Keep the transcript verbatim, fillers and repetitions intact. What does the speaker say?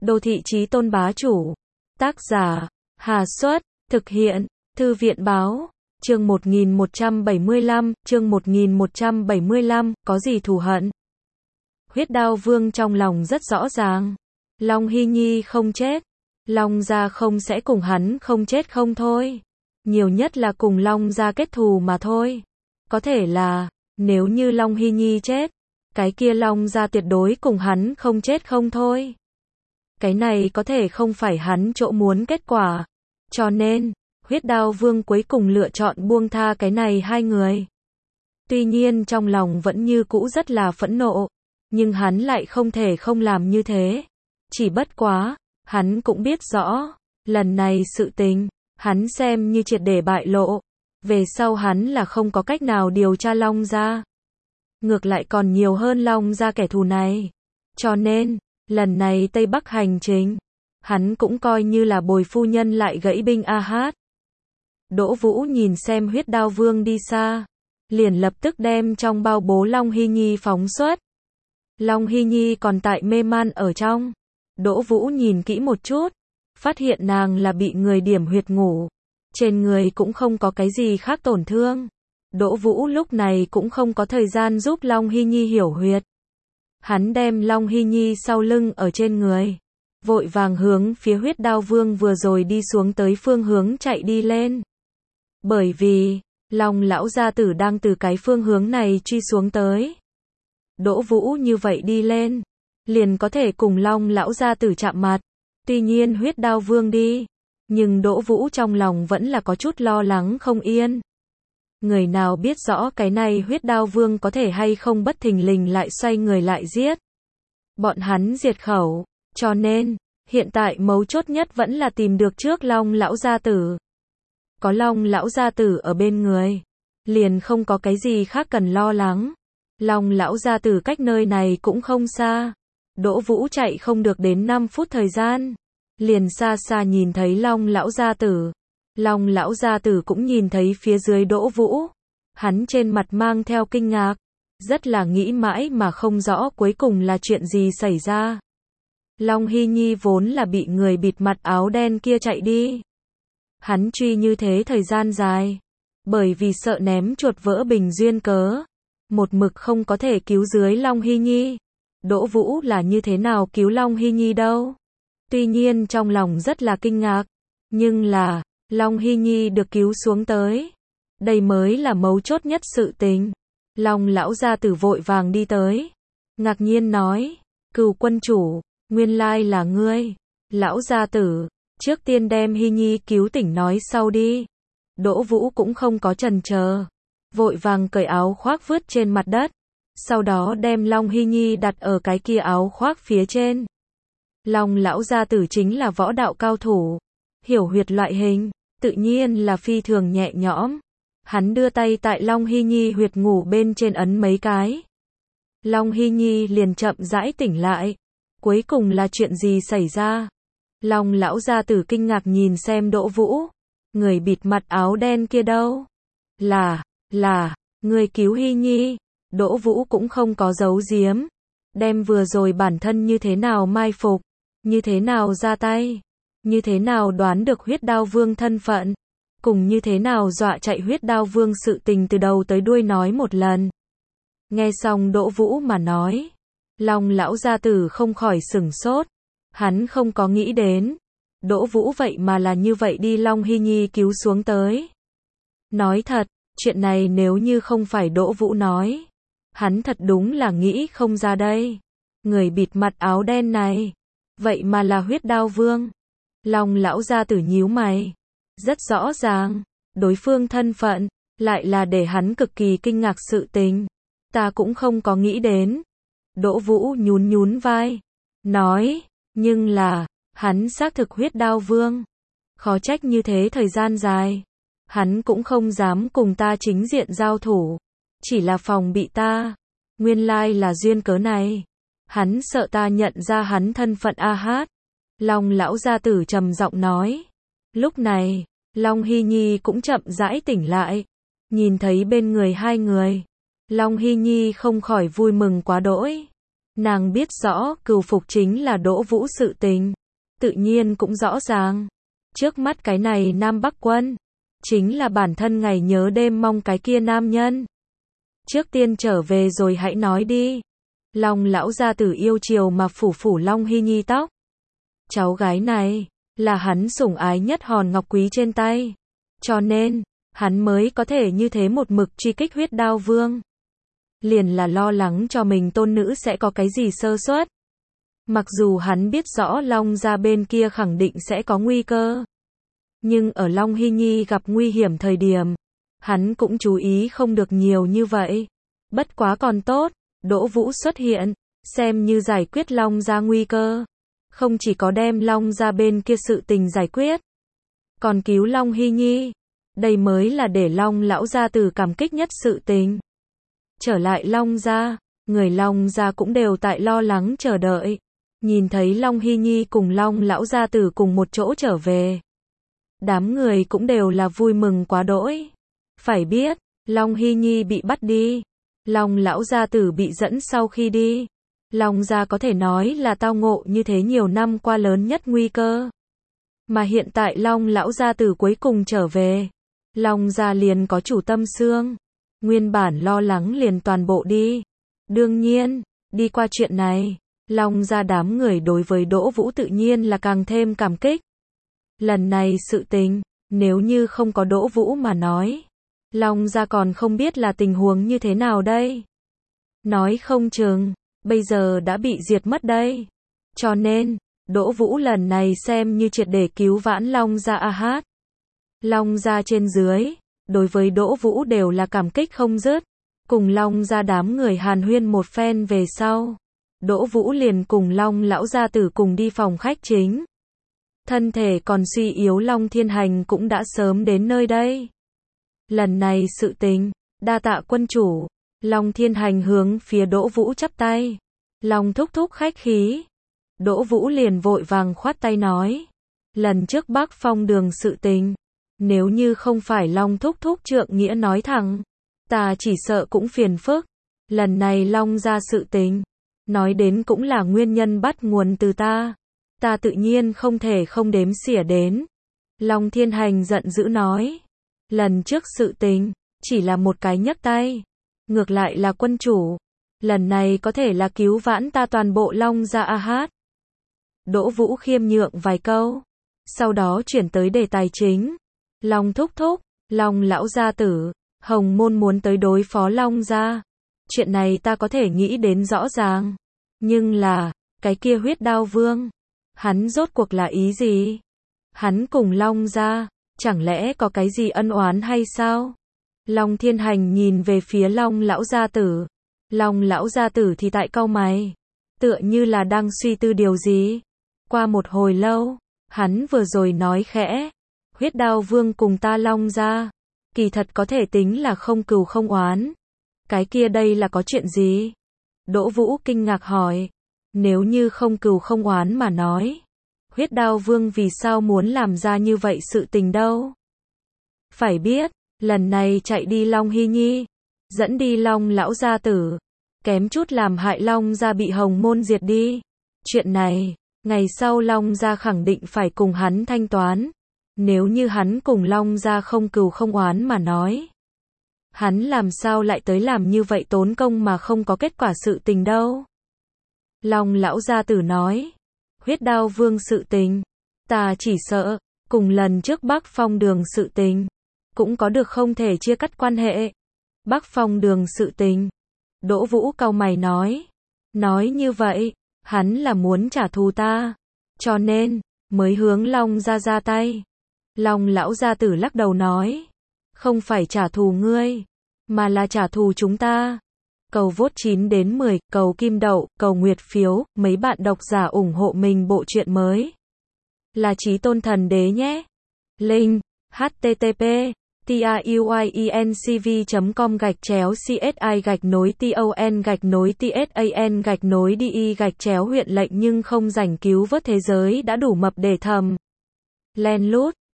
Đô thị chí tôn bá chủ. Tác giả, Hà Xuất, thực hiện, Thư viện báo, chương một nghìn một trăm bảy mươi lăm, chương một nghìn một trăm bảy mươi lăm, có gì thù hận? Huyết Đao Vương trong lòng rất rõ ràng. Long Hy Nhi không chết. Long gia không sẽ cùng hắn không chết không thôi. Nhiều nhất là cùng Long gia kết thù mà thôi. Có thể là, nếu như Long Hy Nhi chết, cái kia Long gia tuyệt đối cùng hắn không chết không thôi. Cái này có thể không phải hắn chỗ muốn kết quả. Cho nên, Huyết Đao Vương cuối cùng lựa chọn buông tha cái này hai người. Tuy nhiên trong lòng vẫn như cũ rất là phẫn nộ, nhưng hắn lại không thể không làm như thế. Chỉ bất quá, hắn cũng biết rõ, lần này sự tình, hắn xem như triệt để bại lộ. Về sau hắn là không có cách nào điều tra Long gia. Ngược lại còn nhiều hơn Long gia kẻ thù này. Cho nên, lần này Tây Bắc hành trình, hắn cũng coi như là bồi phu nhân lại gãy binh a hát. Đỗ Vũ nhìn xem Huyết Đao Vương đi xa, liền lập tức đem trong bao bố Long Hy Nhi phóng xuất. Long Hy Nhi còn tại mê man ở trong. Đỗ Vũ nhìn kỹ một chút, phát hiện nàng là bị người điểm huyệt ngủ. Trên người cũng không có cái gì khác tổn thương. Đỗ Vũ lúc này cũng không có thời gian giúp Long Hy Nhi hiểu huyệt. Hắn đem Long Hy Nhi sau lưng ở trên người, vội vàng hướng phía Huyết Đao Vương vừa rồi đi xuống tới phương hướng chạy đi lên. Bởi vì, Long lão gia tử đang từ cái phương hướng này truy xuống tới. Đỗ Vũ như vậy đi lên, liền có thể cùng Long lão gia tử chạm mặt. Tuy nhiên Huyết Đao Vương đi, nhưng Đỗ Vũ trong lòng vẫn là có chút lo lắng không yên. Người nào biết rõ cái này Huyết Đao Vương có thể hay không bất thình lình lại xoay người lại giết. Bọn hắn diệt khẩu, cho nên, hiện tại mấu chốt nhất vẫn là tìm được trước Long lão gia tử. Có Long lão gia tử ở bên người, liền không có cái gì khác cần lo lắng. Long lão gia tử cách nơi này cũng không xa. Đỗ Vũ chạy không được đến năm phút thời gian, liền xa xa nhìn thấy Long lão gia tử. Long lão gia tử cũng nhìn thấy phía dưới Đỗ Vũ. Hắn trên mặt mang theo kinh ngạc, rất là nghĩ mãi mà không rõ cuối cùng là chuyện gì xảy ra. Long Hy Nhi vốn là bị người bịt mặt áo đen kia chạy đi. Hắn truy như thế thời gian dài, bởi vì sợ ném chuột vỡ bình duyên cớ, một mực không có thể cứu dưới Long Hy Nhi. Đỗ Vũ là như thế nào cứu Long Hy Nhi đâu? Tuy nhiên trong lòng rất là kinh ngạc, nhưng là, Long Hy Nhi được cứu xuống tới. Đây mới là mấu chốt nhất sự tình. Long lão gia tử vội vàng đi tới, ngạc nhiên nói, Cửu quân chủ, nguyên lai là ngươi. Lão gia tử, trước tiên đem Hy Nhi cứu tỉnh nói sau đi. Đỗ Vũ cũng không có chần chờ, vội vàng cởi áo khoác vứt trên mặt đất, sau đó đem Long Hy Nhi đặt ở cái kia áo khoác phía trên. Long lão gia tử chính là võ đạo cao thủ, hiểu huyệt loại hình, tự nhiên là phi thường nhẹ nhõm. Hắn đưa tay tại Long Hy Nhi huyệt ngủ bên trên ấn mấy cái. Long Hy Nhi liền chậm rãi tỉnh lại. Cuối cùng là chuyện gì xảy ra? Long lão gia tử kinh ngạc nhìn xem Đỗ Vũ. Người bịt mặt áo đen kia đâu? Là, là, người cứu Hy Nhi. Đỗ Vũ cũng không có giấu giếm. Đem vừa rồi bản thân như thế nào mai phục, như thế nào ra tay, như thế nào đoán được Huyết Đao Vương thân phận, cùng như thế nào dọa chạy Huyết Đao Vương sự tình từ đầu tới đuôi nói một lần. Nghe xong Đỗ Vũ mà nói, Long lão gia tử không khỏi sửng sốt. Hắn không có nghĩ đến, Đỗ Vũ vậy mà là như vậy đi Long Hy Nhi cứu xuống tới. Nói thật, chuyện này nếu như không phải Đỗ Vũ nói, hắn thật đúng là nghĩ không ra đây. Người bịt mặt áo đen này, vậy mà là Huyết Đao Vương. Long lão gia tử nhíu mày. Rất rõ ràng, đối phương thân phận, lại là để hắn cực kỳ kinh ngạc sự tình. Ta cũng không có nghĩ đến. Đỗ Vũ nhún nhún vai, nói, nhưng là, hắn xác thực Huyết Đao Vương. Khó trách như thế thời gian dài, hắn cũng không dám cùng ta chính diện giao thủ, chỉ là phòng bị ta. Nguyên lai là duyên cớ này. Hắn sợ ta nhận ra hắn thân phận a hát. Long lão gia tử trầm giọng nói. Lúc này, Long Hy Nhi cũng chậm rãi tỉnh lại, nhìn thấy bên người hai người. Long Hy Nhi không khỏi vui mừng quá đỗi. Nàng biết rõ cừu phục chính là Đỗ Vũ sự tình. Tự nhiên cũng rõ ràng. Trước mắt cái này Nam Bắc Quân. Chính là bản thân ngày nhớ đêm mong cái kia nam nhân. Trước tiên trở về rồi hãy nói đi. Long lão gia tử yêu chiều mà phủ phủ Long Hy Nhi tóc. Cháu gái này, là hắn sủng ái nhất hòn ngọc quý trên tay. Cho nên, hắn mới có thể như thế một mực truy kích Huyết Đao Vương. Liền là lo lắng cho mình tôn nữ sẽ có cái gì sơ suất. Mặc dù hắn biết rõ Long gia bên kia khẳng định sẽ có nguy cơ. Nhưng ở Long Hy Nhi gặp nguy hiểm thời điểm, hắn cũng chú ý không được nhiều như vậy. Bất quá còn tốt, Đỗ Vũ xuất hiện, xem như giải quyết Long gia nguy cơ. Không chỉ có đem Long gia bên kia sự tình giải quyết, còn cứu Long Hy Nhi. Đây mới là để Long lão gia tử cảm kích nhất sự tình. Trở lại Long gia, người Long gia cũng đều tại lo lắng chờ đợi. Nhìn thấy Long Hy Nhi cùng Long lão gia tử cùng một chỗ trở về. Đám người cũng đều là vui mừng quá đỗi. Phải biết, Long Hy Nhi bị bắt đi. Long lão gia tử bị dẫn sau khi đi. Long gia có thể nói là tao ngộ như thế nhiều năm qua lớn nhất nguy cơ. Mà hiện tại Long lão gia tử cuối cùng trở về. Long gia liền có chủ tâm xương. Nguyên bản lo lắng liền toàn bộ đi. Đương nhiên, đi qua chuyện này, Long gia đám người đối với Đỗ Vũ tự nhiên là càng thêm cảm kích. Lần này sự tình, nếu như không có Đỗ Vũ mà nói, Long gia còn không biết là tình huống như thế nào đây. Nói không chừng, bây giờ đã bị diệt mất đây. Cho nên, Đỗ Vũ lần này xem như triệt để cứu vãn Long gia a hát. Long gia trên dưới, đối với Đỗ Vũ đều là cảm kích không dứt. Cùng Long gia đám người hàn huyên một phen về sau, Đỗ Vũ liền cùng Long lão gia tử cùng đi phòng khách chính. Thân thể còn suy yếu Long Thiên Hành cũng đã sớm đến nơi đây. Lần này sự tình, đa tạ quân chủ. Long Thiên Hành hướng phía Đỗ Vũ chắp tay. Long thúc thúc khách khí. Đỗ Vũ liền vội vàng khoát tay nói. Lần trước Bắc Phong đường sự tình, nếu như không phải Long thúc thúc trượng nghĩa nói thẳng, ta chỉ sợ cũng phiền phức. Lần này Long ra sự tình, nói đến cũng là nguyên nhân bắt nguồn từ ta. Ta tự nhiên không thể không đếm xỉa đến. Long Thiên Hành giận dữ nói. Lần trước sự tình, chỉ là một cái nhấc tay. Ngược lại là quân chủ. Lần này có thể là cứu vãn ta toàn bộ Long gia a hát. Đỗ Vũ khiêm nhượng vài câu. Sau đó chuyển tới đề tài chính. Long thúc thúc, Long lão gia tử, Hồng Môn muốn tới đối phó Long gia. Chuyện này ta có thể nghĩ đến rõ ràng. Nhưng là, cái kia Huyết Đao Vương, hắn rốt cuộc là ý gì? Hắn cùng Long gia, chẳng lẽ có cái gì ân oán hay sao? Long Thiên Hành nhìn về phía Long lão gia tử. Long lão gia tử thì tại cau mày, tựa như là đang suy tư điều gì. Qua một hồi lâu, hắn vừa rồi nói khẽ, Huyết Đao Vương cùng ta Long gia, kỳ thật có thể tính là không cừu không oán. Cái kia đây là có chuyện gì? Đỗ Vũ kinh ngạc hỏi. Nếu như không cừu không oán mà nói, Huyết Đao Vương vì sao muốn làm ra như vậy sự tình đâu? Phải biết, lần này chạy đi Long Hy Nhi, dẫn đi Long lão gia tử, kém chút làm hại Long gia bị Hồng Môn diệt đi. Chuyện này, ngày sau Long gia khẳng định phải cùng hắn thanh toán. Nếu như hắn cùng Long gia không cừu không oán mà nói, hắn làm sao lại tới làm như vậy tốn công mà không có kết quả sự tình đâu? Long lão gia tử nói, Huyết Đao Vương sự tình, ta chỉ sợ, cùng lần trước Bắc Phong đường sự tình, cũng có được không thể chia cắt quan hệ. Bắc Phong đường sự tình, Đỗ Vũ cau mày nói, nói như vậy, hắn là muốn trả thù ta, cho nên, mới hướng Long gia ra tay. Long lão gia tử lắc đầu nói, không phải trả thù ngươi, mà là trả thù chúng ta. Cầu vote chín đến mười, cầu kim đậu, cầu nguyệt phiếu, mấy bạn độc giả ủng hộ mình bộ truyện mới. Là Chí Tôn Thần Đế nhé. Link, http tuyencv chấm com gạch chéo csi gạch nối ton gạch nối tsan gạch nối đi gạch chéo huyện lệnh nhưng không rảnh cứu vớt thế giới đã đủ mập để thầm. Len lút.